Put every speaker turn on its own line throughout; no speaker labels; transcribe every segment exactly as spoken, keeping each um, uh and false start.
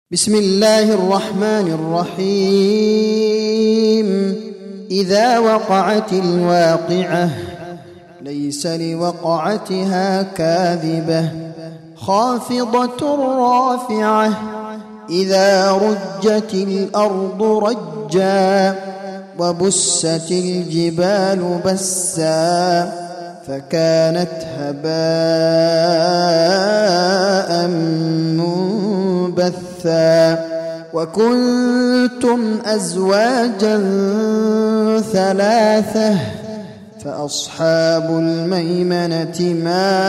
بسم الله الرحمن الرحيم. إذا وقعت الواقعة ليس لوقعتها كاذبة خافضة رافعة إذا رجت الأرض رجا وبست الجبال بسا فكانت هباء منبثا وكنتم أزواجا ثلاثة فأصحاب الميمنة ما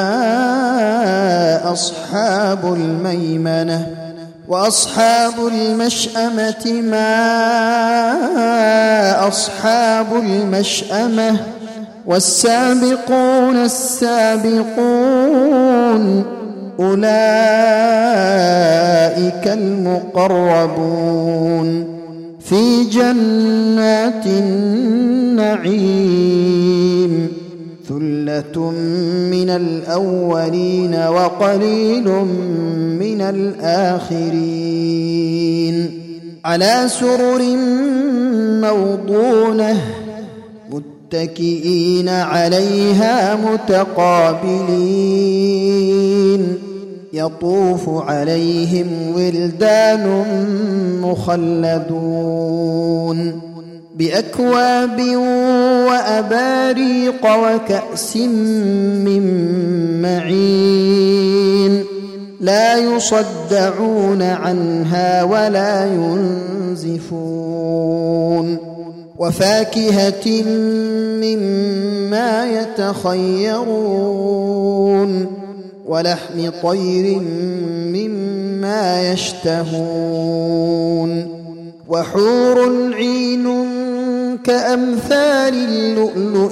أصحاب الميمنة وأصحاب المشأمة ما أصحاب المشأمة والسابقون السابقون أولئك المقربون في جنات النعيم ثلة من الأولين وقليل من الآخرين على سرر موضونة متكئين عليها متقابلين يطوف عليهم ولدان مخلدون بأكواب وأباريق وكأس من معين لا يصدعون عنها ولا ينزفون وفاكهة مما يتخيرون ولحم طير مما يشتهون وحور عين كأمثال اللؤلؤ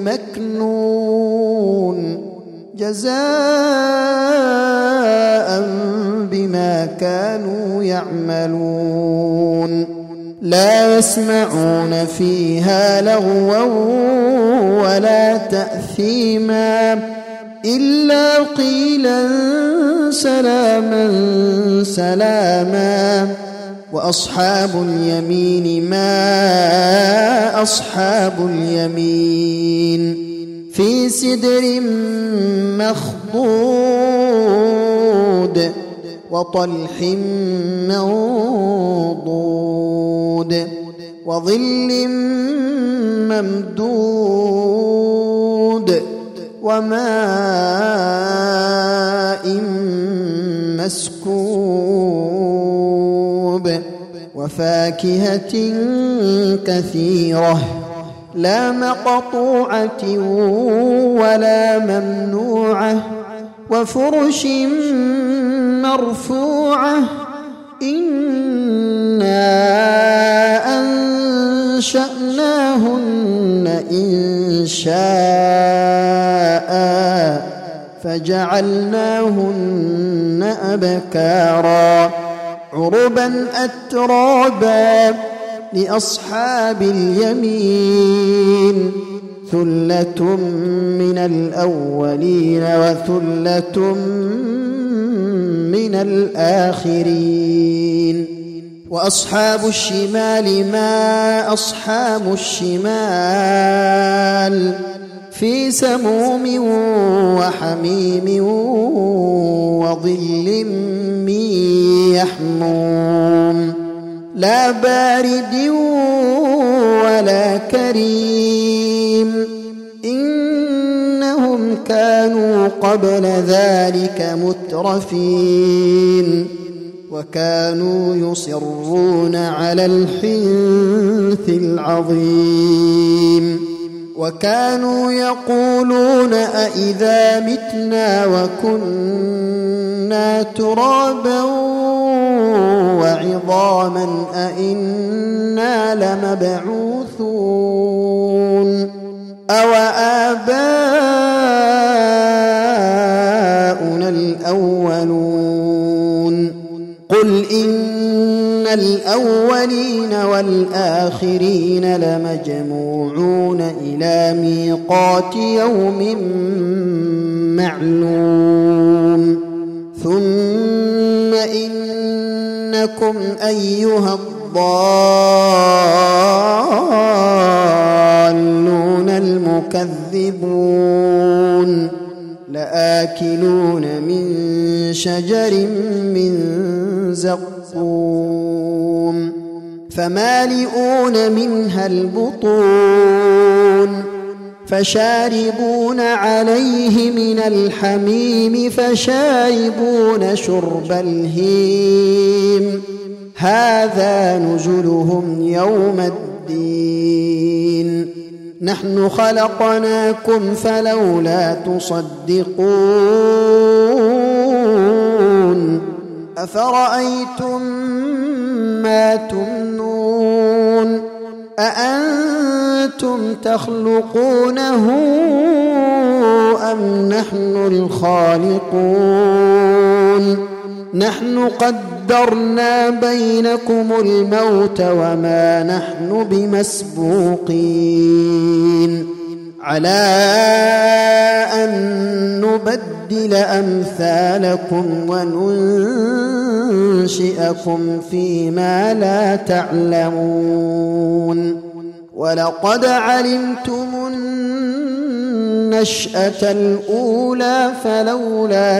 المكنون جزاء بما كانوا يعملون لا يسمعون فيها لغوا ولا تأثيما إلا قيلا سلاما سلاما وأصحاب اليمين ما أصحاب اليمين في سدر مخضود وطلح منضود وظل ممدود وماء مسكوب وفاكهة كثيرة لا مقطوعة ولا ممنوعة وفرش مرفوعة إنا أنشأناهن إنشاء فجعلناهن أبكارا عربا أترابا لأصحاب اليمين ثلة من الأولين وثلة من الآخرين وأصحاب الشمال ما أصحاب الشمال في سموم وحميم وظل من يحموم لا بارد ولا كريم إنهم كانوا قبل ذلك مترفين وكانوا يصرون على الحنث العظيم وكانوا يقولون أئذا متنا وكنا ترابا وعظاما أئنا لمبعوثون أو آباؤنا الأولون قل إن الأولين والآخرين لمجموعون إلى ميقات يوم معلوم ثم إنكم أيها الضالون المكذبون لآكلون من شجر من زقوم فمالئون منها البطون فشاربون عليه من الحميم فشاربون شرب الهيم هذا نزلهم يوم الدين نحن خلقناكم فلولا تصدقون أفرأيتم ما تمنون أأنتم تخلقونه أم نحن الخالقون نحن قدرنا بينكم الموت وما نحن بمسبوقين على أن نبدل أمثالكم وننشئكم فيما لا تعلمون ولقد علمتم النشأة الأولى فلولا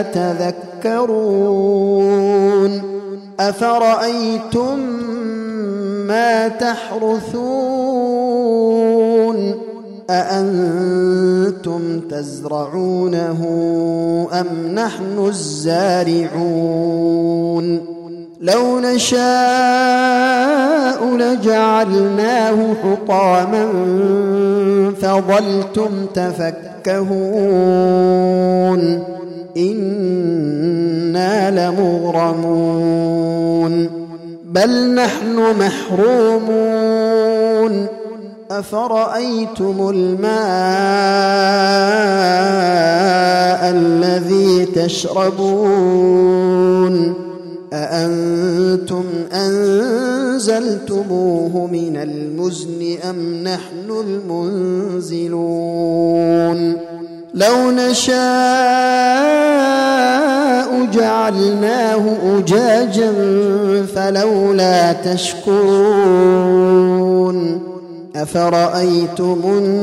تذكرون أفرأيتم ما تحرثون أأنتم تزرعونه أم نحن الزارعون لو نشاء لجعلناه حطاما فظلتم تفكهون إنا لمغرمون بل نحن محرومون أفرأيتم الماء الذي تشربون أأنتم أنزلتموه من المزن أم نحن المنزلون لو نشاء جعلناه أجاجا فلولا تشكرون أفرأيتم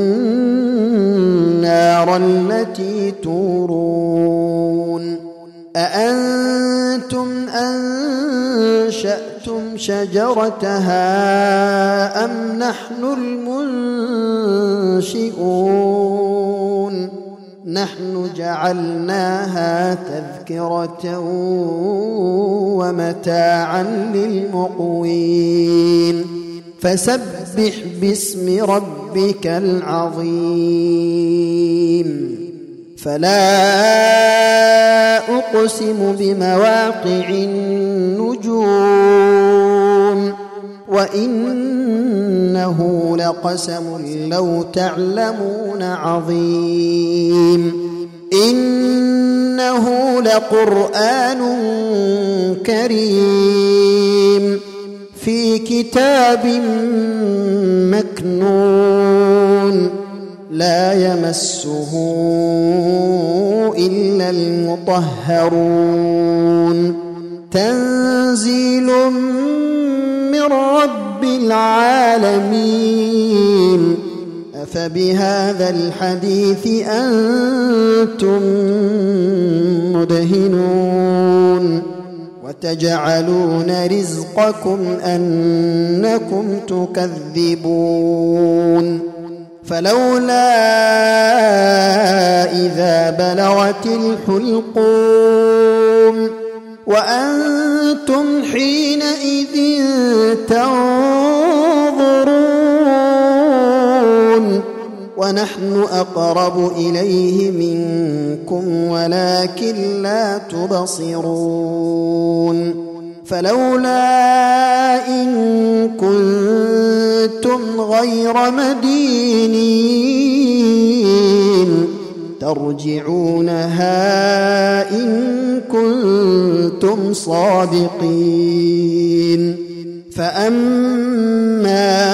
النار التي تورون أأنتم أنشأتم شجرتها أم نحن المنشئون نحن جعلناها تذكرة ومتاعا للمقوين فسبح باسم ربك العظيم فلا أقسم بمواقع النجوم وإنه لقسم لو تعلمون عظيم إنه لقرآن كريم في كتاب مكنون لا يمسه إلا المطهرون تنزيل من رب العالمين أفبهذا الحديث أنتم مدهنون وتجعلون رزقكم أنكم تكذبون فلولا إذا بلغت الحلقوم وأنتم حينئذ تنظرون ونحن أقرب إليه منكم ولكن لا تبصرون فلولا إن كنتم غير مدينين ترجعونها إن كنتم صادقين فأما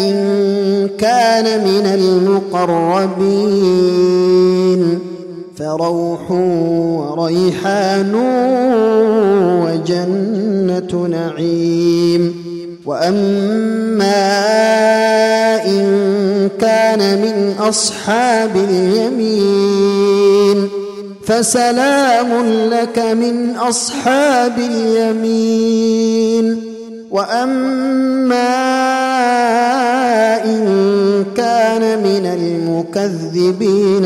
إن كان من المقربين فروح وريحان وجنة نعيم. وأما إن كان من أصحاب اليمين فسلام لك من أصحاب اليمين. وأما إن كان من المكذبين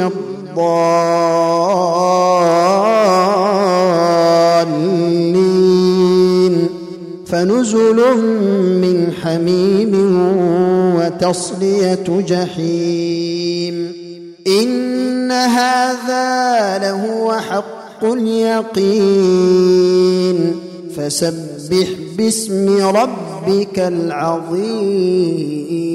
الضالين فنزل من حميم وتصلية جحيم. إن هذا لهو حق اليقين فسبح باسم ربك العظيم.